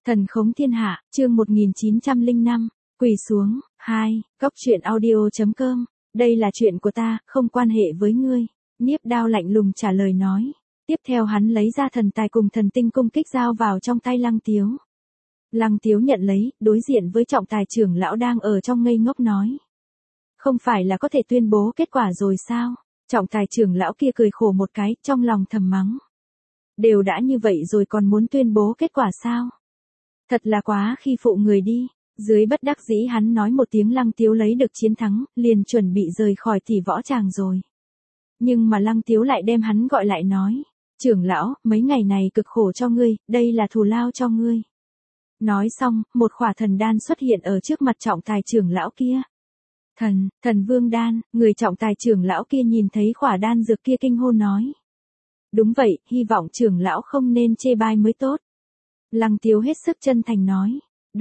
Thần khống thiên hạ, chương 1905, quỳ xuống, 2, góc truyện audio.com, đây là chuyện của ta, không quan hệ với ngươi. Niếp Đao lạnh lùng trả lời nói. Tiếp theo hắn lấy ra thần tài cùng thần tinh cung kích giao vào trong tay Lăng Tiếu. Lăng Tiếu nhận lấy, đối diện với trọng tài trưởng lão đang ở trong ngây ngốc nói. Không phải là có thể tuyên bố kết quả rồi sao? Trọng tài trưởng lão kia cười khổ một cái, trong lòng thầm mắng. Đều đã như vậy rồi còn muốn tuyên bố kết quả sao? Thật là quá khi phụ người đi. Dưới bất đắc dĩ hắn nói một tiếng Lăng Tiếu lấy được chiến thắng, liền chuẩn bị rời khỏi tỷ võ tràng rồi. Nhưng mà Lăng Tiếu lại đem hắn gọi lại nói. Trưởng lão, mấy ngày này cực khổ cho ngươi, đây là thù lao cho ngươi. Nói xong, một khỏa thần đan xuất hiện ở trước mặt trọng tài trưởng lão kia. Thần vương đan, người trọng tài trưởng lão kia nhìn thấy khỏa đan dược kia kinh hô nói. Đúng vậy, hy vọng trưởng lão không nên chê bai mới tốt. Lăng Tiếu hết sức chân thành nói.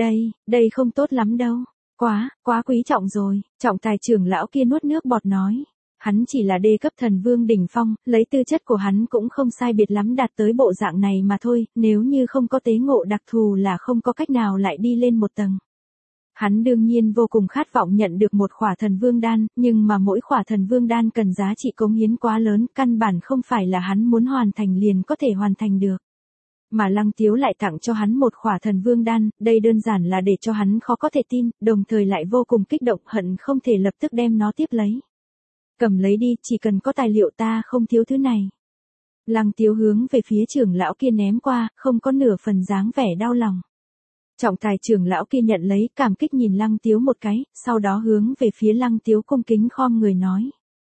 Đây không tốt lắm đâu. Quá quý trọng rồi. Trọng tài trưởng lão kia nuốt nước bọt nói. Hắn chỉ là đê cấp thần vương đỉnh phong, lấy tư chất của hắn cũng không sai biệt lắm đạt tới bộ dạng này mà thôi, nếu như không có tế ngộ đặc thù là không có cách nào lại đi lên một tầng. Hắn đương nhiên vô cùng khát vọng nhận được một khỏa thần vương đan, nhưng mà mỗi khỏa thần vương đan cần giá trị cống hiến quá lớn, căn bản không phải là hắn muốn hoàn thành liền có thể hoàn thành được. Mà Lăng Tiếu lại tặng cho hắn một khỏa thần vương đan, đây đơn giản là để cho hắn khó có thể tin, đồng thời lại vô cùng kích động hận không thể lập tức đem nó tiếp lấy. Cầm lấy đi, chỉ cần có tài liệu ta không thiếu thứ này. Lăng Tiếu hướng về phía trưởng lão kia ném qua, không có nửa phần dáng vẻ đau lòng. Trọng tài trưởng lão kia nhận lấy, cảm kích nhìn Lăng Tiếu một cái, sau đó hướng về phía Lăng Tiếu cung kính khom người nói.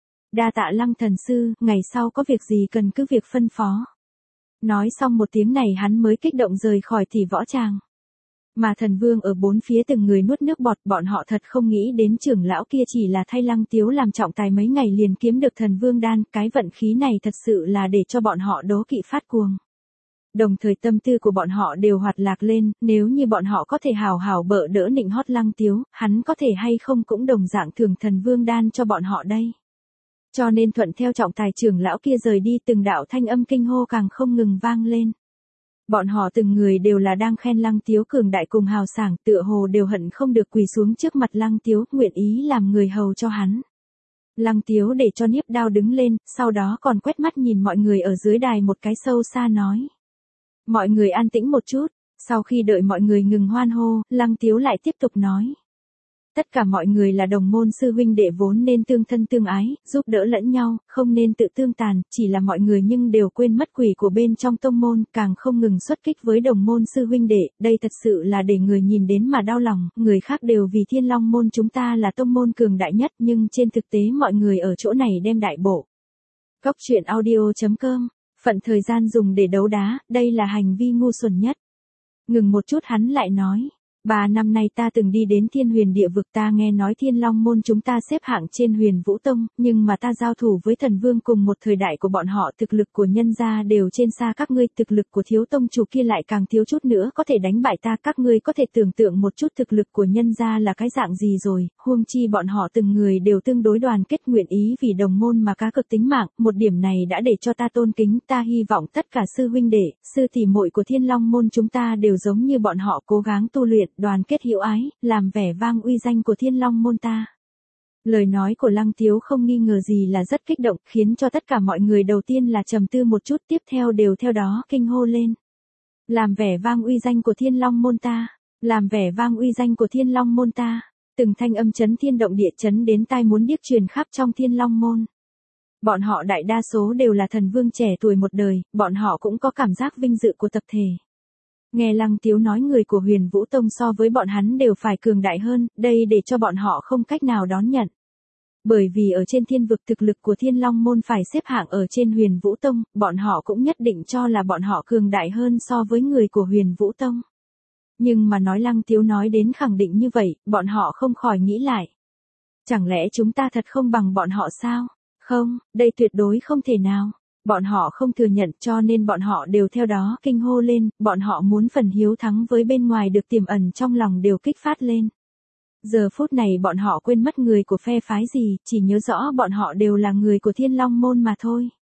Đa tạ Lăng thần sư, ngày sau có việc gì cần cứ việc phân phó. Nói xong một tiếng này hắn mới kích động rời khỏi tỷ võ tràng. Mà thần vương ở bốn phía từng người nuốt nước bọt, bọn họ thật không nghĩ đến trưởng lão kia chỉ là thay Lăng Tiếu làm trọng tài mấy ngày liền kiếm được thần vương đan, cái vận khí này thật sự là để cho bọn họ đố kỵ phát cuồng. Đồng thời tâm tư của bọn họ đều hoạt lạc lên, nếu như bọn họ có thể hào hào bợ đỡ nịnh hót Lăng Tiếu, hắn có thể hay không cũng đồng dạng thưởng thần vương đan cho bọn họ đây. Cho nên thuận theo trọng tài trưởng lão kia rời đi, từng đạo thanh âm kinh hô càng không ngừng vang lên. Bọn họ từng người đều là đang khen Lăng Tiếu cường đại cùng hào sảng, tựa hồ đều hận không được quỳ xuống trước mặt Lăng Tiếu, nguyện ý làm người hầu cho hắn. Lăng Tiếu để cho Niếp Đao đứng lên, sau đó còn quét mắt nhìn mọi người ở dưới đài một cái sâu xa nói. Mọi người an tĩnh một chút, sau khi đợi mọi người ngừng hoan hô, Lăng Tiếu lại tiếp tục nói. Tất cả mọi người là đồng môn sư huynh đệ vốn nên tương thân tương ái, giúp đỡ lẫn nhau, không nên tự tương tàn, chỉ là mọi người nhưng đều quên mất quỷ của bên trong tông môn, càng không ngừng xuất kích với đồng môn sư huynh đệ, đây thật sự là để người nhìn đến mà đau lòng, người khác đều vì Thiên Long môn chúng ta là tông môn cường đại nhất, nhưng trên thực tế mọi người ở chỗ này đem đại bổ. Góc truyện audio.com, phận thời gian dùng để đấu đá, đây là hành vi ngu xuẩn nhất. Ngừng một chút hắn lại nói. 3 năm nay ta từng đi đến Thiên Huyền địa vực, ta nghe nói Thiên Long môn chúng ta xếp hạng trên Huyền Vũ Tông, nhưng mà ta giao thủ với thần vương cùng một thời đại của bọn họ, thực lực của nhân gia đều trên xa các ngươi, thực lực của thiếu tông chủ kia lại càng thiếu chút nữa có thể đánh bại ta, các ngươi có thể tưởng tượng một chút thực lực của nhân gia là cái dạng gì rồi, huống chi bọn họ từng người đều tương đối đoàn kết nguyện ý vì đồng môn mà cá cược tính mạng, một điểm này đã để cho ta tôn kính, ta hy vọng tất cả sư huynh đệ, sư tỷ muội của Thiên Long môn chúng ta đều giống như bọn họ cố gắng tu luyện, đoàn kết hữu ái, làm vẻ vang uy danh của Thiên Long môn ta. Lời nói của Lăng Tiếu không nghi ngờ gì là rất kích động, khiến cho tất cả mọi người đầu tiên là trầm tư một chút, tiếp theo đều theo đó kinh hô lên. Làm vẻ vang uy danh của Thiên Long môn ta, làm vẻ vang uy danh của Thiên Long môn ta, từng thanh âm chấn thiên động địa, chấn đến tai muốn điếc truyền khắp trong Thiên Long môn. Bọn họ đại đa số đều là thần vương trẻ tuổi một đời, bọn họ cũng có cảm giác vinh dự của tập thể. Nghe Lăng Tiếu nói người của Huyền Vũ Tông so với bọn hắn đều phải cường đại hơn, đây để cho bọn họ không cách nào đón nhận. Bởi vì ở trên thiên vực thực lực của Thiên Long môn phải xếp hạng ở trên Huyền Vũ Tông, bọn họ cũng nhất định cho là bọn họ cường đại hơn so với người của Huyền Vũ Tông. Nhưng mà nói Lăng Tiếu nói đến khẳng định như vậy, bọn họ không khỏi nghĩ lại. Chẳng lẽ chúng ta thật không bằng bọn họ sao? Không, đây tuyệt đối không thể nào. Bọn họ không thừa nhận cho nên bọn họ đều theo đó kinh hô lên, bọn họ muốn phần hiếu thắng với bên ngoài được tiềm ẩn trong lòng đều kích phát lên. Giờ phút này bọn họ quên mất người của phe phái gì, chỉ nhớ rõ bọn họ đều là người của Thiên Long môn mà thôi.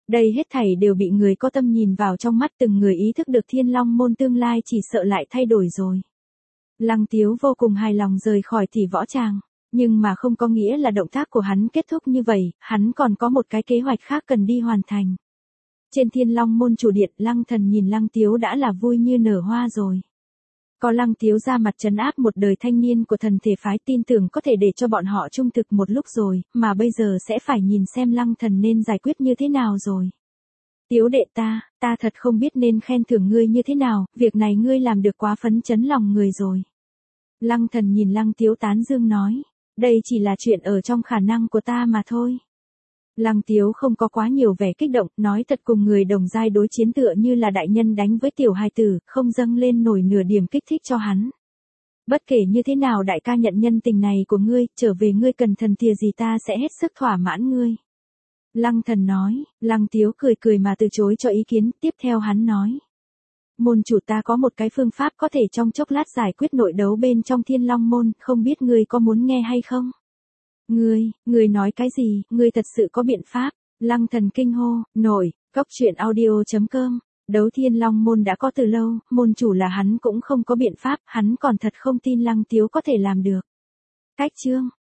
Đây hết thảy đều bị người có tâm nhìn vào trong mắt, từng người ý thức được Thiên Long môn tương lai chỉ sợ lại thay đổi rồi. Lăng Tiếu vô cùng hài lòng rời khỏi tỷ võ tràng, nhưng mà không có nghĩa là động tác của hắn kết thúc như vậy, hắn còn có một cái kế hoạch khác cần đi hoàn thành. Trên Thiên Long môn chủ điện, Lăng Thần nhìn Lăng Tiếu đã là vui như nở hoa rồi. Có Lăng Tiếu ra mặt trấn áp một đời thanh niên của thần thể phái, tin tưởng có thể để cho bọn họ trung thực một lúc rồi, mà bây giờ sẽ phải nhìn xem Lăng Thần nên giải quyết như thế nào rồi. Tiếu đệ ta thật không biết nên khen thưởng ngươi như thế nào, việc này ngươi làm được quá phấn chấn lòng người rồi. Lăng Thần nhìn Lăng Tiếu tán dương nói, đây chỉ là chuyện ở trong khả năng của ta mà thôi. Lăng Tiếu không có quá nhiều vẻ kích động, nói thật cùng người đồng giai đối chiến tựa như là đại nhân đánh với tiểu hài tử, không dâng lên nổi nửa điểm kích thích cho hắn. Bất kể như thế nào đại ca nhận nhân tình này của ngươi, trở về ngươi cần thần thìa gì ta sẽ hết sức thỏa mãn ngươi. Lăng Thần nói, Lăng Tiếu cười cười mà từ chối cho ý kiến, tiếp theo hắn nói. Môn chủ ta có một cái phương pháp có thể trong chốc lát giải quyết nội đấu bên trong Thiên Long môn, không biết ngươi có muốn nghe hay không? Ngươi nói cái gì, ngươi thật sự có biện pháp? Lăng Thần kinh hô, nổi, cóc truyện audio.com, đấu Thiên Long môn đã có từ lâu, môn chủ là hắn cũng không có biện pháp, hắn còn thật không tin Lăng Tiếu có thể làm được. Cách chương